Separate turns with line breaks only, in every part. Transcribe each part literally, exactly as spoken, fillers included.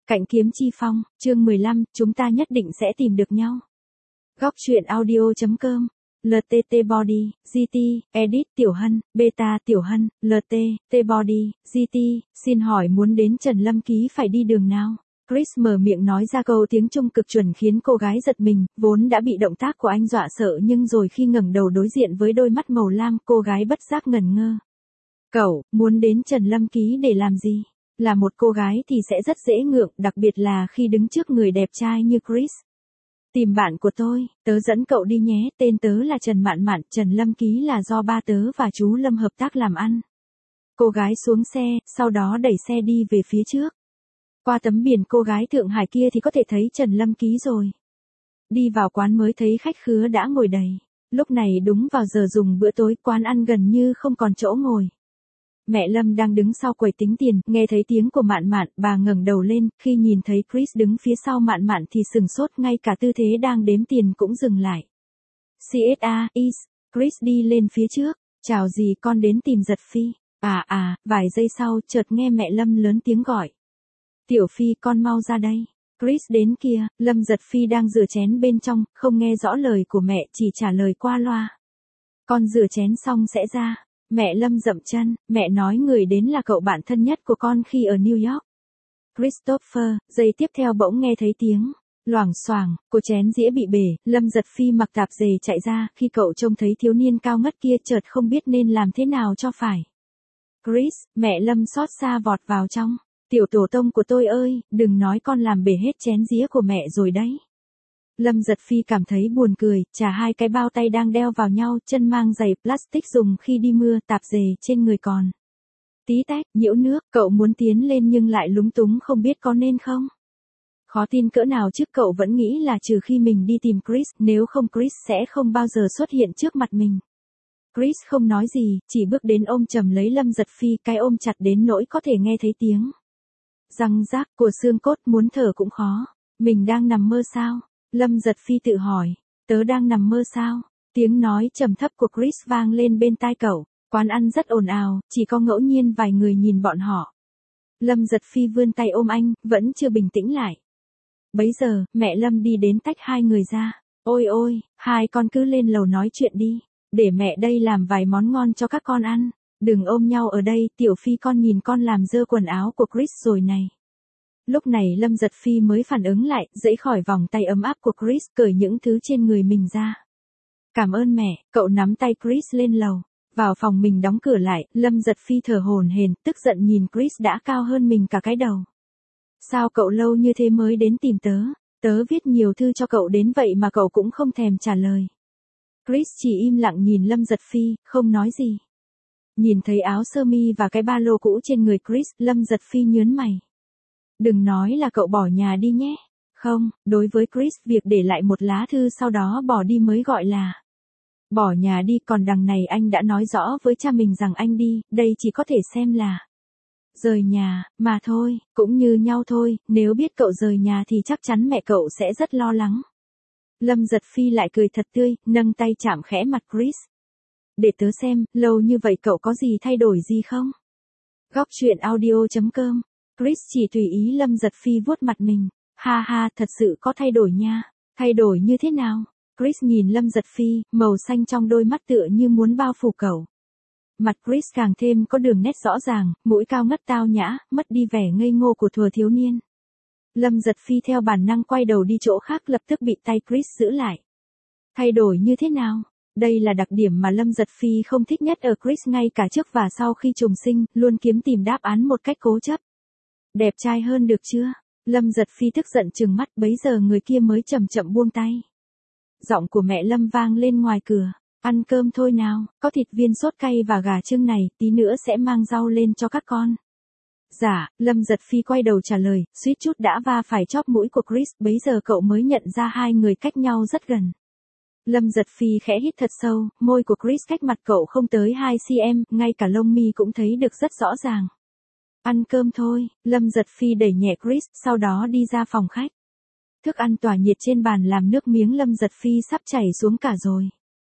Cạnh kiếm chi phong, chương mười lăm, chúng ta nhất định sẽ tìm được nhau. Góc truyện audio.com, lờ tê tê Body, giê tê, Edit Tiểu Hân, Beta Tiểu Hân, lờ tê tê Body, giê tê, xin hỏi muốn đến Trần Lâm Ký phải đi đường nào? Chris mở miệng nói ra câu tiếng Trung cực chuẩn khiến cô gái giật mình, vốn đã bị động tác của anh dọa sợ nhưng rồi khi ngẩng đầu đối diện với đôi mắt màu lam, cô gái bất giác ngẩn ngơ. Cậu, muốn đến Trần Lâm Ký để làm gì? Là một cô gái thì sẽ rất dễ ngượng, đặc biệt là khi đứng trước người đẹp trai như Chris. Tìm bạn của tôi, tớ dẫn cậu đi nhé, tên tớ là Trần Mạn Mạn, Trần Lâm Ký là do ba tớ và chú Lâm hợp tác làm ăn. Cô gái xuống xe, sau đó đẩy xe đi về phía trước. Qua tấm biển cô gái Thượng Hải kia thì có thể thấy Trần Lâm Ký rồi. Đi vào quán mới thấy khách khứa đã ngồi đầy. Lúc này đúng vào giờ dùng bữa tối, quán ăn gần như không còn chỗ ngồi. Mẹ Lâm đang đứng sau quầy tính tiền, nghe thấy tiếng của Mạn Mạn, bà ngẩng đầu lên, khi nhìn thấy Chris đứng phía sau Mạn Mạn thì sừng sốt, ngay cả tư thế đang đếm tiền cũng dừng lại. xê ét a, is, Chris đi lên phía trước, chào dì, con đến tìm Giật Phi. À à, vài giây sau, chợt nghe mẹ Lâm lớn tiếng gọi. Tiểu Phi, con mau ra đây. Chris đến kìa, Lâm Giật Phi đang rửa chén bên trong, không nghe rõ lời của mẹ, chỉ trả lời qua loa. Con rửa chén xong sẽ ra. Mẹ Lâm dậm chân, mẹ nói người đến là cậu bạn thân nhất của con khi ở New York. Christopher, giây tiếp theo bỗng nghe thấy tiếng loảng xoảng của chén dĩa bị bể, Lâm Giật Phi mặc tạp dề chạy ra, khi cậu trông thấy thiếu niên cao ngất kia chợt không biết nên làm thế nào cho phải. Chris, mẹ Lâm xót xa vọt vào trong. Tiểu tổ tông của tôi ơi, đừng nói con làm bể hết chén dĩa của mẹ rồi đấy. Lâm Giật Phi cảm thấy buồn cười, chà hai cái bao tay đang đeo vào nhau, chân mang giày plastic dùng khi đi mưa, tạp dề trên người còn tí tách, nhiễu nước, cậu muốn tiến lên nhưng lại lúng túng không biết có nên không. Khó tin cỡ nào chứ cậu vẫn nghĩ là trừ khi mình đi tìm Chris, nếu không Chris sẽ không bao giờ xuất hiện trước mặt mình. Chris không nói gì, chỉ bước đến ôm chầm lấy Lâm Giật Phi, cái ôm chặt đến nỗi có thể nghe thấy tiếng răng rác của xương cốt, muốn thở cũng khó. Mình đang nằm mơ sao? Lâm Giật Phi tự hỏi, tớ đang nằm mơ sao? Tiếng nói trầm thấp của Chris vang lên bên tai cậu, quán ăn rất ồn ào, chỉ có ngẫu nhiên vài người nhìn bọn họ. Lâm Giật Phi vươn tay ôm anh, vẫn chưa bình tĩnh lại. Bấy giờ, mẹ Lâm đi đến tách hai người ra. Ôi ôi, hai con cứ lên lầu nói chuyện đi, để mẹ đây làm vài món ngon cho các con ăn. Đừng ôm nhau ở đây, Tiểu Phi con nhìn con làm dơ quần áo của Chris rồi này. Lúc này Lâm Giật Phi mới phản ứng lại, giãy khỏi vòng tay ấm áp của Chris, cởi những thứ trên người mình ra. Cảm ơn mẹ, cậu nắm tay Chris lên lầu. Vào phòng mình đóng cửa lại, Lâm Giật Phi thở hổn hển, tức giận nhìn Chris đã cao hơn mình cả cái đầu. Sao cậu lâu như thế mới đến tìm tớ? Tớ viết nhiều thư cho cậu đến vậy mà cậu cũng không thèm trả lời. Chris chỉ im lặng nhìn Lâm Giật Phi, không nói gì. Nhìn thấy áo sơ mi và cái ba lô cũ trên người Chris, Lâm Giật Phi nhớn mày. Đừng nói là cậu bỏ nhà đi nhé. Không, đối với Chris, việc để lại một lá thư sau đó bỏ đi mới gọi là bỏ nhà đi, còn đằng này anh đã nói rõ với cha mình rằng anh đi, đây chỉ có thể xem là rời nhà, mà thôi, cũng như nhau thôi, nếu biết cậu rời nhà thì chắc chắn mẹ cậu sẽ rất lo lắng. Lâm Giật Phi lại cười thật tươi, nâng tay chạm khẽ mặt Chris. Để tớ xem, lâu như vậy cậu có gì thay đổi gì không? Góc truyện audio.com, Chris chỉ tùy ý Lâm Giật Phi vuốt mặt mình. Ha ha, thật sự có thay đổi nha. Thay đổi như thế nào? Chris nhìn Lâm Giật Phi, màu xanh trong đôi mắt tựa như muốn bao phủ cậu. Mặt Chris càng thêm có đường nét rõ ràng, mũi cao ngất tao nhã, mất đi vẻ ngây ngô của thuở thiếu niên. Lâm Giật Phi theo bản năng quay đầu đi chỗ khác, lập tức bị tay Chris giữ lại. Thay đổi như thế nào? Đây là đặc điểm mà Lâm Giật Phi không thích nhất ở Chris, ngay cả trước và sau khi trùng sinh, luôn kiếm tìm đáp án một cách cố chấp. Đẹp trai hơn được chưa? Lâm Giật Phi tức giận trừng mắt, bấy giờ người kia mới chậm chậm buông tay. Giọng của mẹ Lâm vang lên ngoài cửa. Ăn cơm thôi nào, có thịt viên sốt cay và gà chưng này, tí nữa sẽ mang rau lên cho các con. Dạ, Lâm Giật Phi quay đầu trả lời, suýt chút đã va phải chóp mũi của Chris, bấy giờ cậu mới nhận ra hai người cách nhau rất gần. Lâm Giật Phi khẽ hít thật sâu, môi của Chris cách mặt cậu không tới hai xăng-ti-mét, ngay cả lông mi cũng thấy được rất rõ ràng. Ăn cơm thôi, Lâm Giật Phi đẩy nhẹ Chris, sau đó đi ra phòng khách. Thức ăn tỏa nhiệt trên bàn làm nước miếng Lâm Giật Phi sắp chảy xuống cả rồi.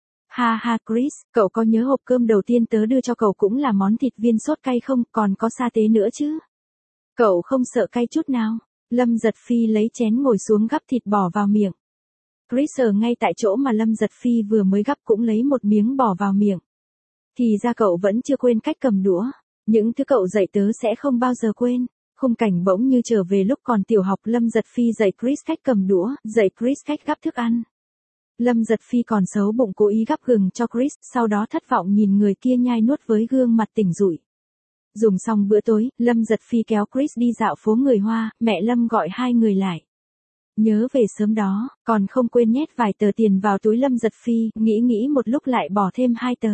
Ha ha Chris, cậu có nhớ hộp cơm đầu tiên tớ đưa cho cậu cũng là món thịt viên sốt cay không, còn có sa tế nữa chứ? Cậu không sợ cay chút nào. Lâm Giật Phi lấy chén ngồi xuống gắp thịt bỏ vào miệng. Chris ở ngay tại chỗ mà Lâm Giật Phi vừa mới gắp cũng lấy một miếng bỏ vào miệng. Thì ra cậu vẫn chưa quên cách cầm đũa. Những thứ cậu dạy tớ sẽ không bao giờ quên. Khung cảnh bỗng như trở về lúc còn tiểu học. Lâm Giật Phi dạy Chris cách cầm đũa, dạy Chris cách gắp thức ăn. Lâm Giật Phi còn xấu bụng cố ý gắp gừng cho Chris, sau đó thất vọng nhìn người kia nhai nuốt với gương mặt tỉnh rụi. Dùng xong bữa tối, Lâm Giật Phi kéo Chris đi dạo phố người Hoa, mẹ Lâm gọi hai người lại. Nhớ về sớm đó, còn không quên nhét vài tờ tiền vào túi Lâm Giật Phi, nghĩ nghĩ một lúc lại bỏ thêm hai tờ.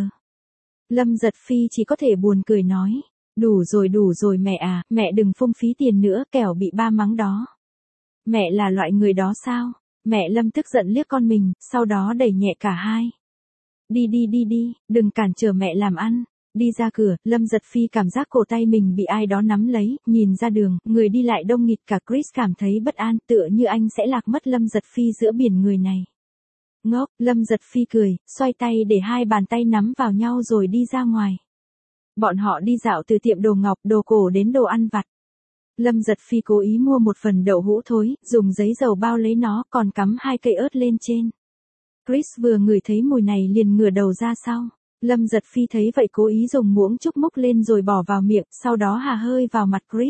Lâm Giật Phi chỉ có thể buồn cười nói, đủ rồi đủ rồi mẹ à, mẹ đừng phung phí tiền nữa kẻo bị ba mắng đó. Mẹ là loại người đó sao? Mẹ Lâm tức giận liếc con mình, sau đó đẩy nhẹ cả hai. Đi đi đi đi, đừng cản trở mẹ làm ăn. Đi ra cửa, Lâm Giật Phi cảm giác cổ tay mình bị ai đó nắm lấy, nhìn ra đường, người đi lại đông nghịt cả. Chris cảm thấy bất an, tựa như anh sẽ lạc mất Lâm Giật Phi giữa biển người này. Ngốc, Lâm Giật Phi cười, xoay tay để hai bàn tay nắm vào nhau rồi đi ra ngoài. Bọn họ đi dạo từ tiệm đồ ngọc, đồ cổ đến đồ ăn vặt. Lâm Giật Phi cố ý mua một phần đậu hũ thối, dùng giấy dầu bao lấy nó, còn cắm hai cây ớt lên trên. Chris vừa ngửi thấy mùi này liền ngửa đầu ra sau. Lâm Giật Phi thấy vậy cố ý dùng muỗng trúc múc lên rồi bỏ vào miệng, sau đó hà hơi vào mặt Chris.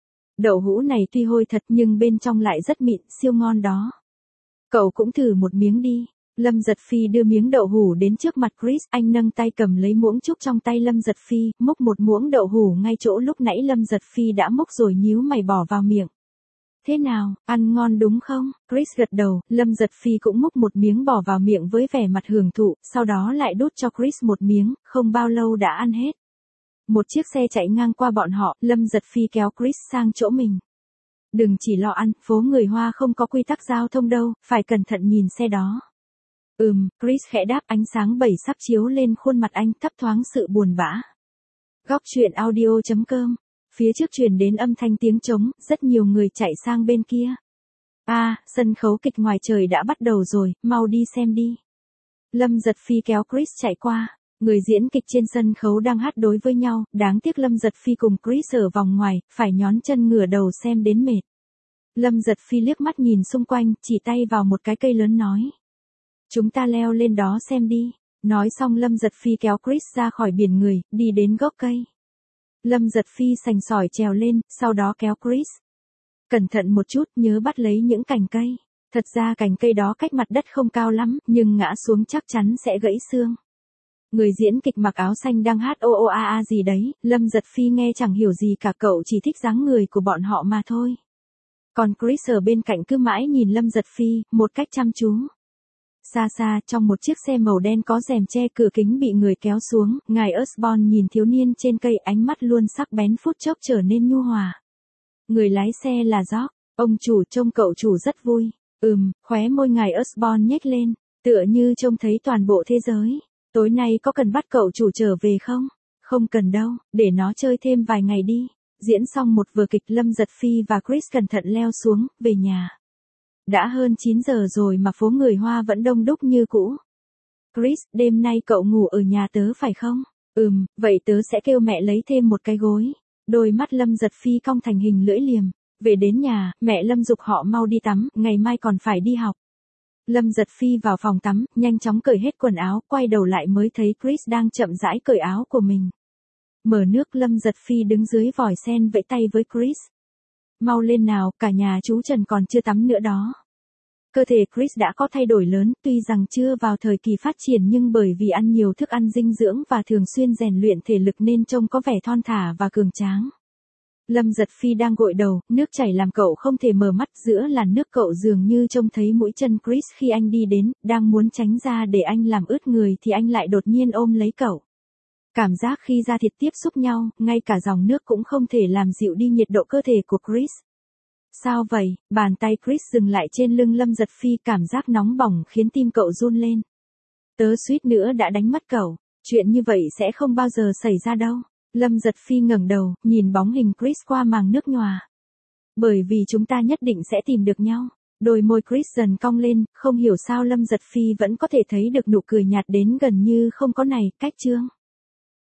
Đậu hũ này tuy hôi thật nhưng bên trong lại rất mịn, siêu ngon đó. Cậu cũng thử một miếng đi. Lâm Giật Phi đưa miếng đậu hũ đến trước mặt Chris, anh nâng tay cầm lấy muỗng trúc trong tay Lâm Giật Phi, múc một muỗng đậu hũ ngay chỗ lúc nãy Lâm Giật Phi đã múc rồi nhíu mày bỏ vào miệng. Thế nào, ăn ngon đúng không? Chris gật đầu, Lâm Giật Phi cũng múc một miếng bỏ vào miệng với vẻ mặt hưởng thụ, sau đó lại đút cho Chris một miếng, không bao lâu đã ăn hết. Một chiếc xe chạy ngang qua bọn họ, Lâm Giật Phi kéo Chris sang chỗ mình. Đừng chỉ lo ăn, phố người Hoa không có quy tắc giao thông đâu, phải cẩn thận nhìn xe đó. Ừm, Chris khẽ đáp, ánh sáng bảy sắc chiếu lên khuôn mặt anh, thấp thoáng sự buồn bã. Góc truyện audio chấm com. Phía trước truyền đến âm thanh tiếng trống, rất nhiều người chạy sang bên kia. À, sân khấu kịch ngoài trời đã bắt đầu rồi, mau đi xem đi. Lâm Giật Phi kéo Chris chạy qua. Người diễn kịch trên sân khấu đang hát đối với nhau, đáng tiếc Lâm Giật Phi cùng Chris ở vòng ngoài, phải nhón chân ngửa đầu xem đến mệt. Lâm Giật Phi liếc mắt nhìn xung quanh, chỉ tay vào một cái cây lớn nói. Chúng ta leo lên đó xem đi. Nói xong Lâm Giật Phi kéo Chris ra khỏi biển người, đi đến gốc cây. Lâm Giật Phi sành sỏi trèo lên, sau đó kéo Chris. Cẩn thận một chút, nhớ bắt lấy những cành cây. Thật ra cành cây đó cách mặt đất không cao lắm, nhưng ngã xuống chắc chắn sẽ gãy xương. Người diễn kịch mặc áo xanh đang hát ô ô a a gì đấy, Lâm Giật Phi nghe chẳng hiểu gì cả, cậu chỉ thích dáng người của bọn họ mà thôi. Còn Chris ở bên cạnh cứ mãi nhìn Lâm Giật Phi, một cách chăm chú. Xa xa, trong một chiếc xe màu đen có rèm che cửa kính bị người kéo xuống, ngài Osborne nhìn thiếu niên trên cây, ánh mắt luôn sắc bén phút chốc trở nên nhu hòa. Người lái xe là George, ông chủ trông cậu chủ rất vui. Ừm, khóe môi ngài Osborne nhếch lên, tựa như trông thấy toàn bộ thế giới. Tối nay có cần bắt cậu chủ trở về không? Không cần đâu, để nó chơi thêm vài ngày đi. Diễn xong một vở kịch, Lâm Giật Phi và Chris cẩn thận leo xuống, về nhà. Đã hơn chín giờ rồi mà phố người Hoa vẫn đông đúc như cũ. Chris, đêm nay cậu ngủ ở nhà tớ phải không? Ừm, vậy tớ sẽ kêu mẹ lấy thêm một cái gối. Đôi mắt Lâm Giật Phi cong thành hình lưỡi liềm. Về đến nhà, mẹ Lâm giục họ mau đi tắm, ngày mai còn phải đi học. Lâm Giật Phi vào phòng tắm, nhanh chóng cởi hết quần áo, quay đầu lại mới thấy Chris đang chậm rãi cởi áo của mình. Mở nước, Lâm Giật Phi đứng dưới vòi sen vẫy tay với Chris. Mau lên nào, cả nhà chú Trần còn chưa tắm nữa đó. Cơ thể Chris đã có thay đổi lớn, tuy rằng chưa vào thời kỳ phát triển nhưng bởi vì ăn nhiều thức ăn dinh dưỡng và thường xuyên rèn luyện thể lực nên trông có vẻ thon thả và cường tráng. Lâm Giật Phi đang gội đầu, nước chảy làm cậu không thể mở mắt, giữa làn nước cậu dường như trông thấy mũi chân Chris khi anh đi đến, đang muốn tránh ra để anh làm ướt người thì anh lại đột nhiên ôm lấy cậu. Cảm giác khi da thịt tiếp xúc nhau, ngay cả dòng nước cũng không thể làm dịu đi nhiệt độ cơ thể của Chris. Sao vậy? Bàn tay Chris dừng lại trên lưng Lâm Giật Phi, cảm giác nóng bỏng khiến tim cậu run lên. Tớ suýt nữa đã đánh mất cậu, chuyện như vậy sẽ không bao giờ xảy ra đâu. Lâm Giật Phi ngẩng đầu, nhìn bóng hình Chris qua màng nước nhòa. Bởi vì chúng ta nhất định sẽ tìm được nhau. Đôi môi Chris dần cong lên, không hiểu sao Lâm Giật Phi vẫn có thể thấy được nụ cười nhạt đến gần như không có này, cách chương.